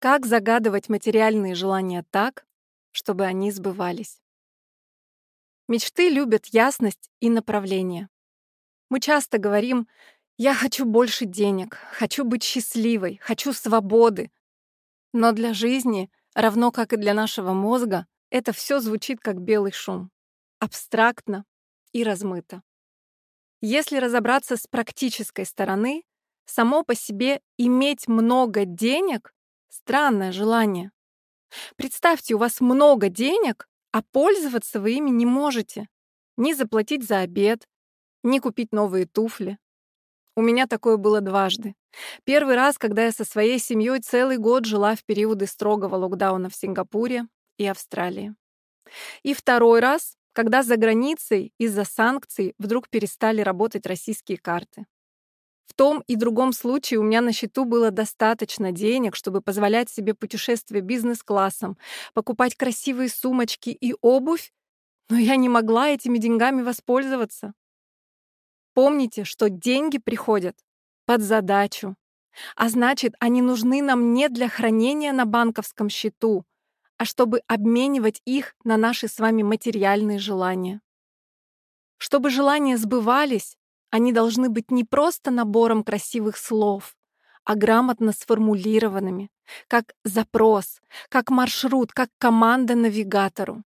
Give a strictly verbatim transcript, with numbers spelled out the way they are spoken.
Как загадывать материальные желания так, чтобы они сбывались? Мечты любят ясность и направление. Мы часто говорим: «Я хочу больше денег, хочу быть счастливой, хочу свободы». Но для жизни, равно как и для нашего мозга, это все звучит как белый шум. Абстрактно и размыто. Если разобраться с практической стороны, само по себе иметь много денег — странное желание. Представьте, у вас много денег, а пользоваться вы ими не можете. Ни заплатить за обед, ни купить новые туфли. У меня такое было дважды. Первый раз, когда я со своей семьей целый год жила в периоды строгого локдауна в Сингапуре и Австралии. И второй раз, когда за границей из-за санкций вдруг перестали работать российские карты. В том и другом случае у меня на счету было достаточно денег, чтобы позволять себе путешествия бизнес-классом, покупать красивые сумочки и обувь, но я не могла этими деньгами воспользоваться. Помните, что деньги приходят под задачу, а значит, они нужны нам не для хранения на банковском счету, а чтобы обменивать их на наши с вами материальные желания. Чтобы желания сбывались, они должны быть не просто набором красивых слов, а грамотно сформулированными, как запрос, как маршрут, как команда навигатору.